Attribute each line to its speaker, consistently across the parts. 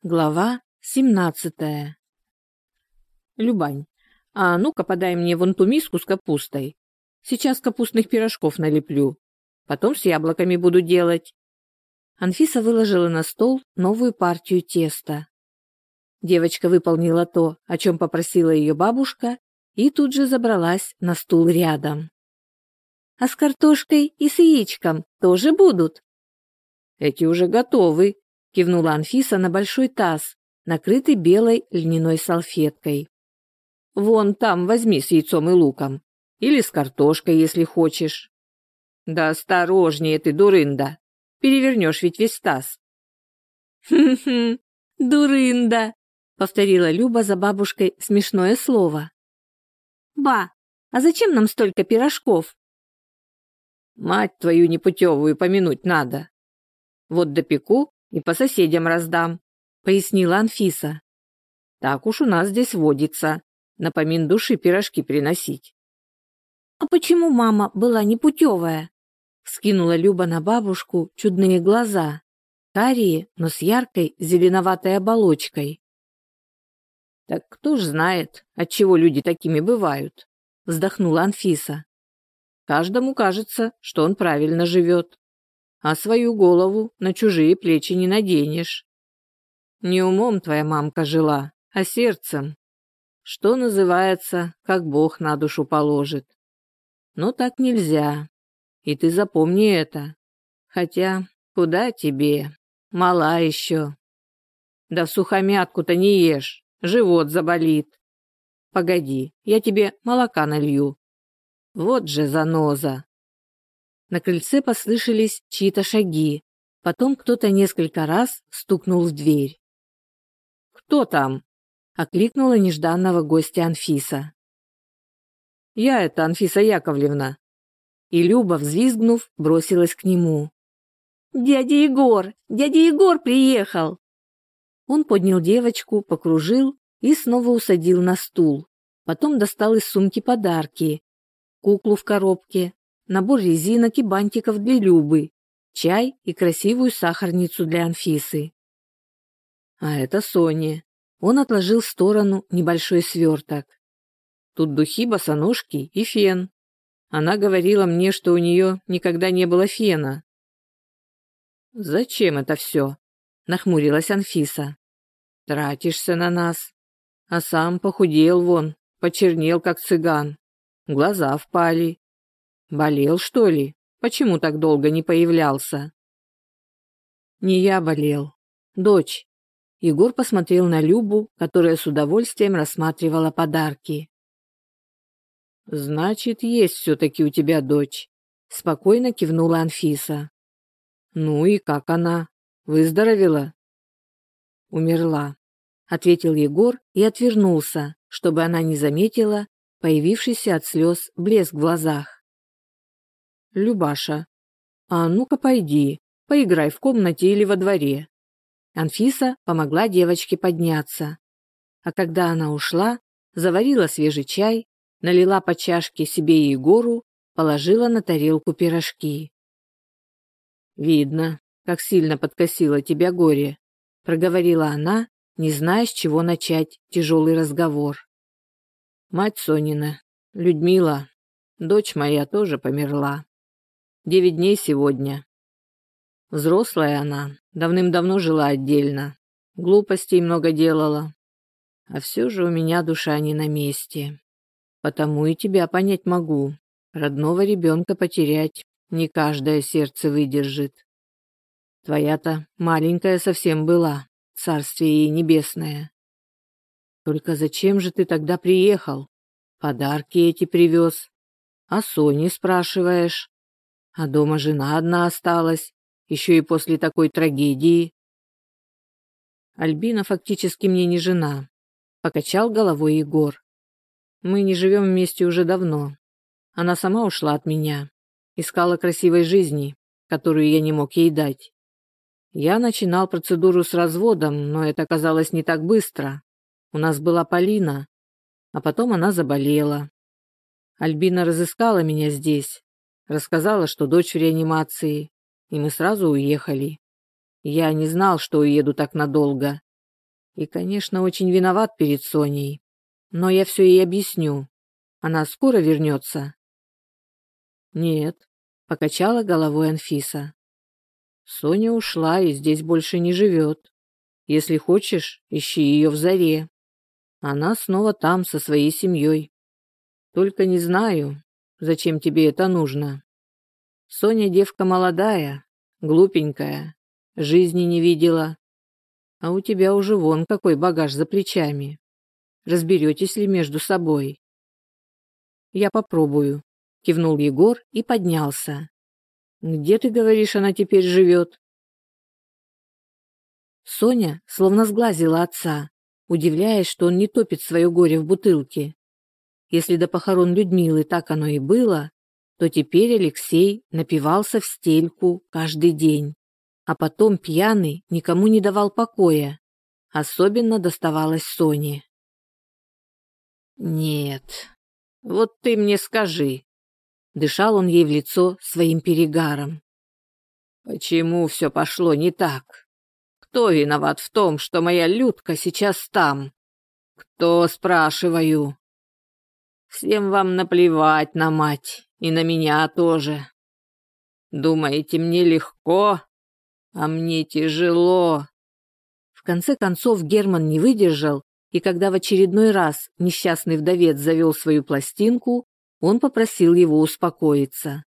Speaker 1: Глава 17. Любань, а ну-ка подай мне вон ту миску с капустой. Сейчас капустных пирожков налеплю. Потом с яблоками буду делать. Анфиса выложила на стол новую партию теста. Девочка выполнила то, о чем попросила ее бабушка, и тут же забралась на стул рядом. «А с картошкой и с яичком тоже будут?» «Эти уже готовы», — кивнула Анфиса на большой таз, накрытый белой льняной салфеткой. «Вон там возьми с яйцом и луком. Или с картошкой, если хочешь». «Да осторожнее ты, дурында. Перевернешь ведь весь таз». «Хм-хм, дурында», — повторила Люба за бабушкой смешное слово. «Ба, а зачем нам столько пирожков?» «Мать твою непутевую помянуть надо. Вот допеку и по соседям раздам», — пояснила Анфиса. «Так уж у нас здесь водится, на помин души пирожки приносить». «А почему мама была непутевая?» — вскинула Люба на бабушку чудные глаза, карие, но с яркой зеленоватой оболочкой. «Так кто ж знает, отчего люди такими бывают?» — вздохнула Анфиса. «Каждому кажется, что он правильно живет, а свою голову на чужие плечи не наденешь. Не умом твоя мамка жила, а сердцем, что называется, как Бог на душу положит. Но так нельзя, и ты запомни это. Хотя, куда тебе, мала еще. Да всухомятку-то не ешь, живот заболит. Погоди, я тебе молока налью. Вот же заноза». На крыльце послышались чьи-то шаги, потом кто-то несколько раз стукнул в дверь. «Кто там?» — окликнула нежданного гостя Анфиса. «Я это, Анфиса Яковлевна». И Люба, взвизгнув, бросилась к нему. «Дядя Егор приехал!» Он поднял девочку, покружил и снова усадил на стул. Потом достал из сумки подарки: куклу в коробке, набор резинок и бантиков для Любы, чай и красивую сахарницу для Анфисы. А это Соне. Он отложил в сторону небольшой сверток. Тут духи, босоножки и фен. Она говорила мне, что у нее никогда не было фена. «Зачем это все?» — нахмурилась Анфиса. «Тратишься на нас. А сам похудел вон, почернел, как цыган. Глаза впали. Болел, что ли? Почему так долго не появлялся?» «Не я болел. Дочь». Егор посмотрел на Любу, которая с удовольствием рассматривала подарки. «Значит, есть все-таки у тебя дочь», — спокойно кивнула Анфиса. «Ну и как она? Выздоровела?» «Умерла», — ответил Егор и отвернулся, чтобы она не заметила появившийся от слез блеск в глазах. «Любаша, а ну-ка пойди, поиграй в комнате или во дворе». Анфиса помогла девочке подняться, а когда она ушла, заварила свежий чай, налила по чашке себе и Егору, положила на тарелку пирожки. «Видно, как сильно подкосило тебя горе», — проговорила она, не зная, с чего начать тяжелый разговор. «Мать Сонина, Людмила, дочь моя, тоже померла. 9 дней сегодня. Взрослая она, давным-давно жила отдельно, глупостей много делала. А все же у меня душа не на месте. Потому и тебя понять могу. Родного ребенка потерять не каждое сердце выдержит. Твоя-то маленькая совсем была, царствие ей небесное. Только зачем же ты тогда приехал? Подарки эти привез. А Сони спрашиваешь? А дома жена одна осталась, еще и после такой трагедии. Альбина фактически мне не жена, покачал головой Егор. Мы не живем вместе уже давно. Она сама ушла от меня, искала красивой жизни, которую я не мог ей дать. Я начинал процедуру с разводом, но это оказалось не так быстро. У нас была Полина, а потом она заболела. Альбина разыскала меня здесь, рассказала, что дочь в реанимации, и мы сразу уехали. Я не знал, что уеду так надолго. И, конечно, очень виноват перед Соней. Но я все ей объясню. Она скоро вернется?» «Нет», — покачала головой Анфиса. «Соня ушла и здесь больше не живет. Если хочешь, ищи ее в Заре. Она снова там со своей семьей. Только не знаю, зачем тебе это нужно. Соня девка молодая, глупенькая, жизни не видела. А у тебя уже вон какой багаж за плечами. Разберетесь ли между собой?» «Я попробую», — кивнул Егор и поднялся. «Где, ты говоришь, она теперь живет?» Соня словно сглазила отца, удивляясь, что он не топит свое горе в бутылке. Если до похорон Людмилы так оно и было, то теперь Алексей напивался в стельку каждый день, а потом пьяный никому не давал покоя. Особенно доставалось Соне. «Нет, вот ты мне скажи», — дышал он ей в лицо своим перегаром. «Почему все пошло не так? Кто виноват в том, что моя Людка сейчас там? Кто, спрашиваю? Всем вам наплевать на мать, и на меня тоже. Думаете, мне легко, а мне тяжело». В конце концов Герман не выдержал, и когда в очередной раз несчастный вдовец завел свою пластинку, он попросил его успокоиться.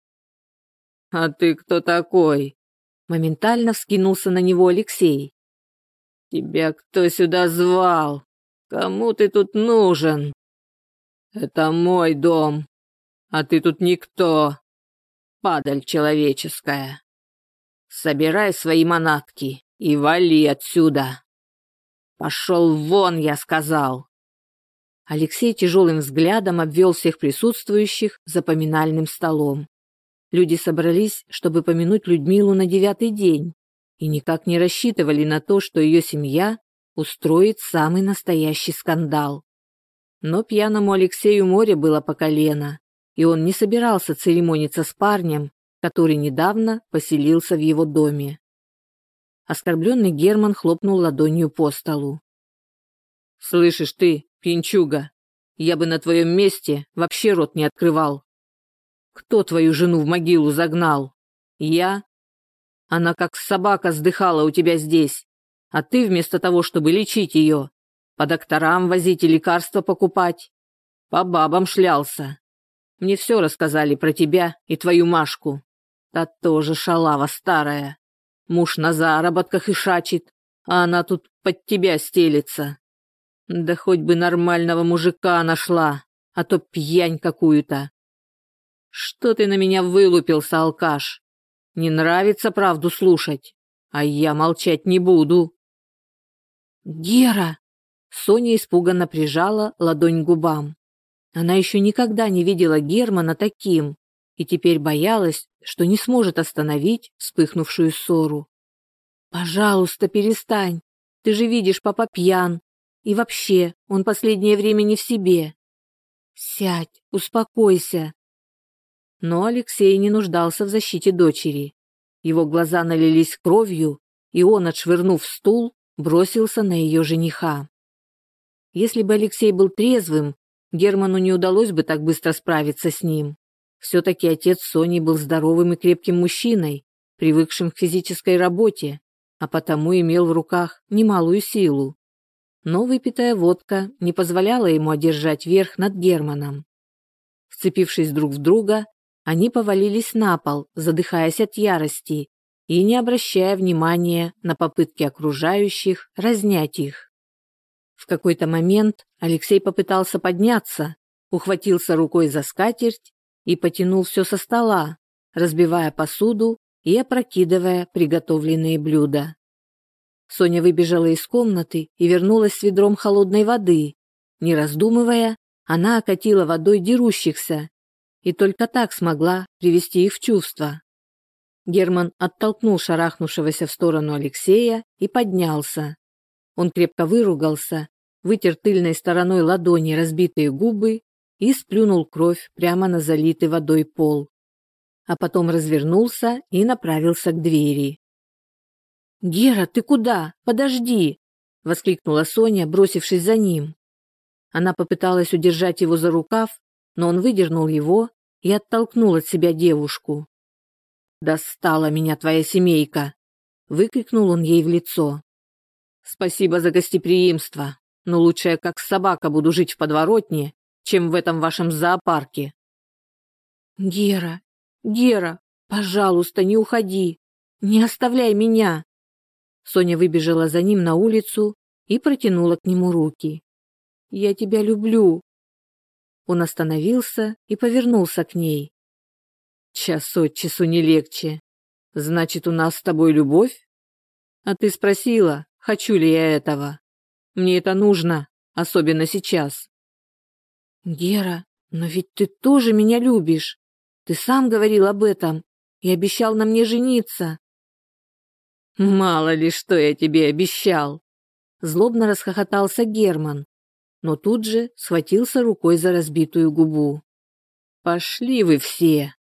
Speaker 1: «А ты кто такой?» Моментально вскинулся на него Алексей. «Тебя кто сюда звал? Кому ты тут нужен? Это мой дом, а ты тут никто, падаль человеческая. Собирай свои манатки и вали отсюда. Пошел вон, я сказал». Алексей тяжелым взглядом обвел всех присутствующих за поминальным столом. Люди собрались, чтобы помянуть Людмилу на 9-й день, и никак не рассчитывали на то, что ее семья устроит самый настоящий скандал. Но пьяному Алексею море было по колено, и он не собирался церемониться с парнем, который недавно поселился в его доме. Оскорбленный Герман хлопнул ладонью по столу. «Слышишь ты, пьянчуга, я бы на твоем месте вообще рот не открывал. Кто твою жену в могилу загнал? Я? Она как собака сдыхала у тебя здесь, а ты вместо того, чтобы лечить ее, по докторам возить и лекарства покупать, по бабам шлялся. Мне все рассказали про тебя и твою Машку. Та тоже шалава старая. Муж на заработках и шачит, а она тут под тебя стелется. Да хоть бы нормального мужика нашла, а то пьянь какую-то. Что ты на меня вылупился, алкаш? Не нравится правду слушать, а я молчать не буду». «Гера!» Соня испуганно прижала ладонь к губам. Она еще никогда не видела Германа таким и теперь боялась, что не сможет остановить вспыхнувшую ссору. «Пожалуйста, перестань. Ты же видишь, папа пьян. И вообще, он последнее время не в себе. Сядь, успокойся». Но Алексей не нуждался в защите дочери. Его глаза налились кровью, и он, отшвырнув стул, бросился на ее жениха. Если бы Алексей был трезвым, Герману не удалось бы так быстро справиться с ним. Все-таки отец Сони был здоровым и крепким мужчиной, привыкшим к физической работе, а потому имел в руках немалую силу. Но выпитая водка не позволяла ему одержать верх над Германом. Вцепившись друг в друга, они повалились на пол, задыхаясь от ярости и не обращая внимания на попытки окружающих разнять их. В какой-то момент Алексей попытался подняться, ухватился рукой за скатерть и потянул все со стола, разбивая посуду и опрокидывая приготовленные блюда. Соня выбежала из комнаты и вернулась с ведром холодной воды. Не раздумывая, она окатила водой дерущихся и только так смогла привести их в чувство. Герман оттолкнул шарахнувшегося в сторону Алексея и поднялся. Он крепко выругался, вытер тыльной стороной ладони разбитые губы и сплюнул кровь прямо на залитый водой пол. А потом развернулся и направился к двери. «Гера, ты куда? Подожди!» — воскликнула Соня, бросившись за ним. Она попыталась удержать его за рукав, но он выдернул его и оттолкнул от себя девушку. «Достала меня твоя семейка!» — выкрикнул он ей в лицо. «Спасибо за гостеприимство, но лучше я как собака буду жить в подворотне, чем в этом вашем зоопарке». «Гера, Гера, пожалуйста, не уходи, не оставляй меня!» Соня выбежала за ним на улицу и протянула к нему руки. «Я тебя люблю!» Он остановился и повернулся к ней. «Час от часу не легче. Значит, у нас с тобой любовь? А ты спросила, хочу ли я этого? Мне это нужно, особенно сейчас». «Гера, но ведь ты тоже меня любишь. Ты сам говорил об этом и обещал на мне жениться». «Мало ли, что я тебе обещал!» Злобно расхохотался Герман, но тут же схватился рукой за разбитую губу. «Пошли вы все!»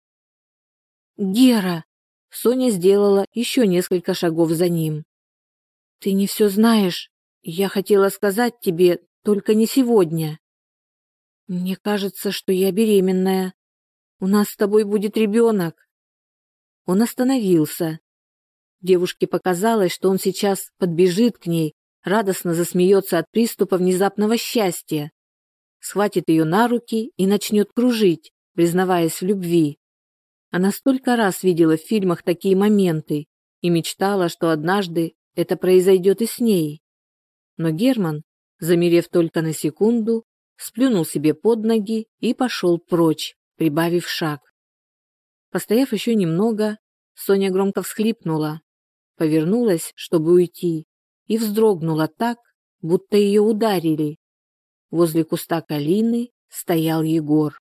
Speaker 1: «Гера!» Соня сделала еще несколько шагов за ним. «Ты не все знаешь. Я хотела сказать тебе, только не сегодня. Мне кажется, что я беременная. У нас с тобой будет ребенок». Он остановился. Девушке показалось, что он сейчас подбежит к ней, радостно засмеется от приступа внезапного счастья, схватит ее на руки и начнет кружить, признаваясь в любви. Она столько раз видела в фильмах такие моменты и мечтала, что однажды это произойдет и с ней. Но Герман, замерев только на секунду, сплюнул себе под ноги и пошел прочь, прибавив шаг. Постояв еще немного, Соня громко всхлипнула, повернулась, чтобы уйти, и вздрогнула так, будто ее ударили. Возле куста калины стоял Егор.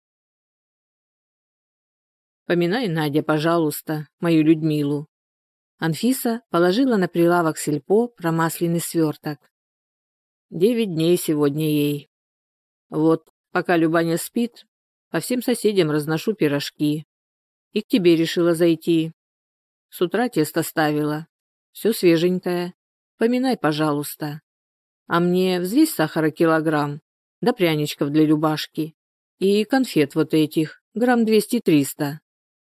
Speaker 1: «Поминай, Надя, пожалуйста, мою Людмилу». Анфиса положила на прилавок сельпо промасленный сверток. 9 дней сегодня ей. Вот, пока Любаня спит, по всем соседям разношу пирожки. И к тебе решила зайти. С утра тесто ставила. Все свеженькое. Поминай, пожалуйста. А мне взвесь сахара килограмм, да пряничков для Любашки. И конфет вот этих, грамм 200-300.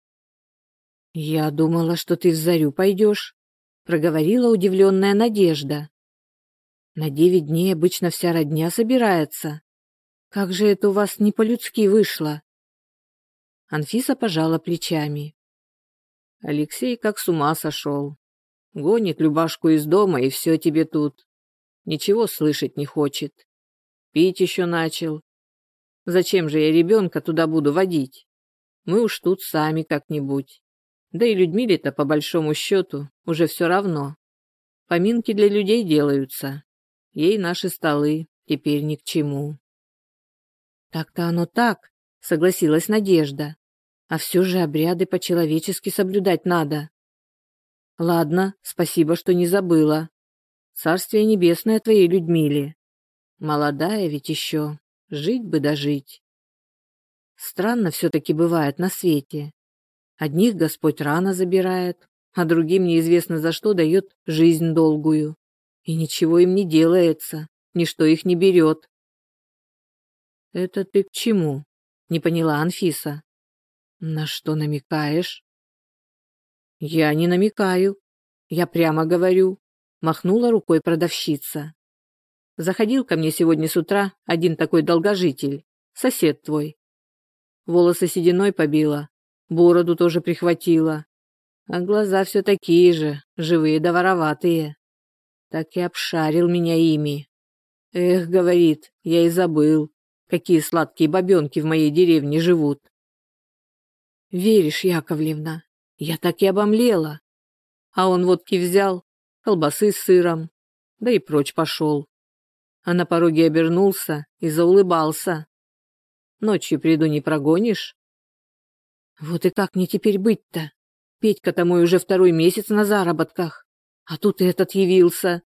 Speaker 1: «Я думала, что ты в Зарю пойдешь», — проговорила удивленная Надежда. «На 9 дней обычно вся родня собирается. Как же это у вас не по-людски вышло?» Анфиса пожала плечами. «Алексей как с ума сошел. Гонит Любашку из дома, и все тебе тут. Ничего слышать не хочет. Пить еще начал. Зачем же я ребенка туда буду водить? Мы уж тут сами как-нибудь. Да и Людмиле-то, по большому счету, уже все равно. Поминки для людей делаются. Ей наши столы теперь ни к чему». «Так-то оно так», — согласилась Надежда. «А все же обряды по-человечески соблюдать надо». «Ладно, спасибо, что не забыла. Царствие небесное твоей Людмиле. Молодая ведь еще, жить бы дожить». Странно все-таки бывает на свете. Одних Господь рано забирает, а другим неизвестно за что дает жизнь долгую. И ничего им не делается, ничто их не берет. «Это ты к чему?» — не поняла Анфиса. «На что намекаешь?» «Я не намекаю. Я прямо говорю», — махнула рукой продавщица. «Заходил ко мне сегодня с утра один такой долгожитель, сосед твой. Волосы сединой побила, бороду тоже прихватила, а глаза все такие же, живые да вороватые. Так и обшарил меня ими. Эх, говорит, я и забыл, какие сладкие бабенки в моей деревне живут». «Веришь, Яковлевна, я так и обомлела». А он водки взял, колбасы с сыром, да и прочь пошел. А на пороге обернулся и заулыбался. «Ночью приду, не прогонишь?» «Вот и как мне теперь быть-то? Петька-то мой уже 2-й месяц на заработках, а тут и этот явился».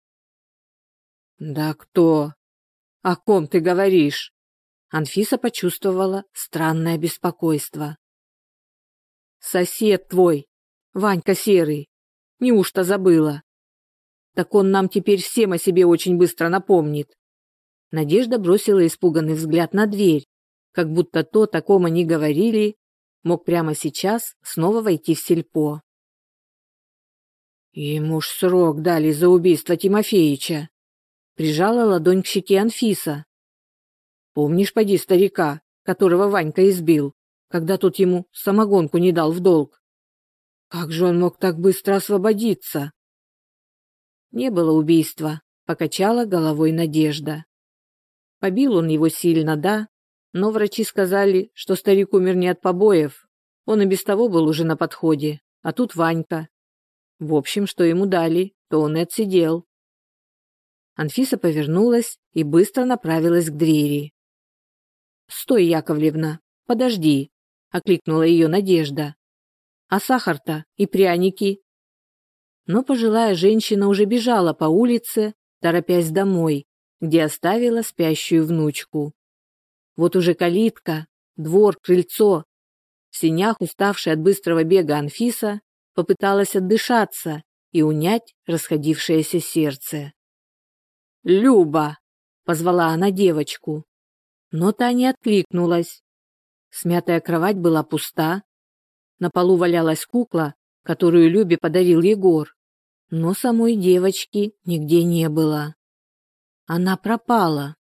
Speaker 1: «Да кто? О ком ты говоришь?» Анфиса почувствовала странное беспокойство. «Сосед твой, Ванька Серый. Неужто забыла?» так он нам теперь всем о себе очень быстро напомнит. Надежда бросила испуганный взгляд на дверь, как будто то, о ком они говорили, мог прямо сейчас снова войти в сельпо. Ему ж срок дали за убийство Тимофеича. Прижала ладонь к щеке Анфиса. Помнишь, поди, старика, которого Ванька избил, когда тот ему самогонку не дал в долг? Как же он мог так быстро освободиться? Не было убийства, покачала головой Надежда. Побил он его сильно, да, но врачи сказали, что старик умер не от побоев. Он и без того был уже на подходе, а тут Ванька. В общем, что ему дали, то он и отсидел. Анфиса повернулась и быстро направилась к двери. «Стой, Яковлевна, подожди», — окликнула ее Надежда. «А сахар-то и пряники?» Но пожилая женщина уже бежала по улице, торопясь домой, где оставила спящую внучку. Вот уже калитка, двор, крыльцо. В сенях, уставшая от быстрого бега Анфиса, попыталась отдышаться и унять расходившееся сердце. «Люба!» — позвала она девочку. Но та не откликнулась. Смятая кровать была пуста. На полу валялась кукла, которую Любе подарил Егор. Но самой девочки нигде не было. Она пропала.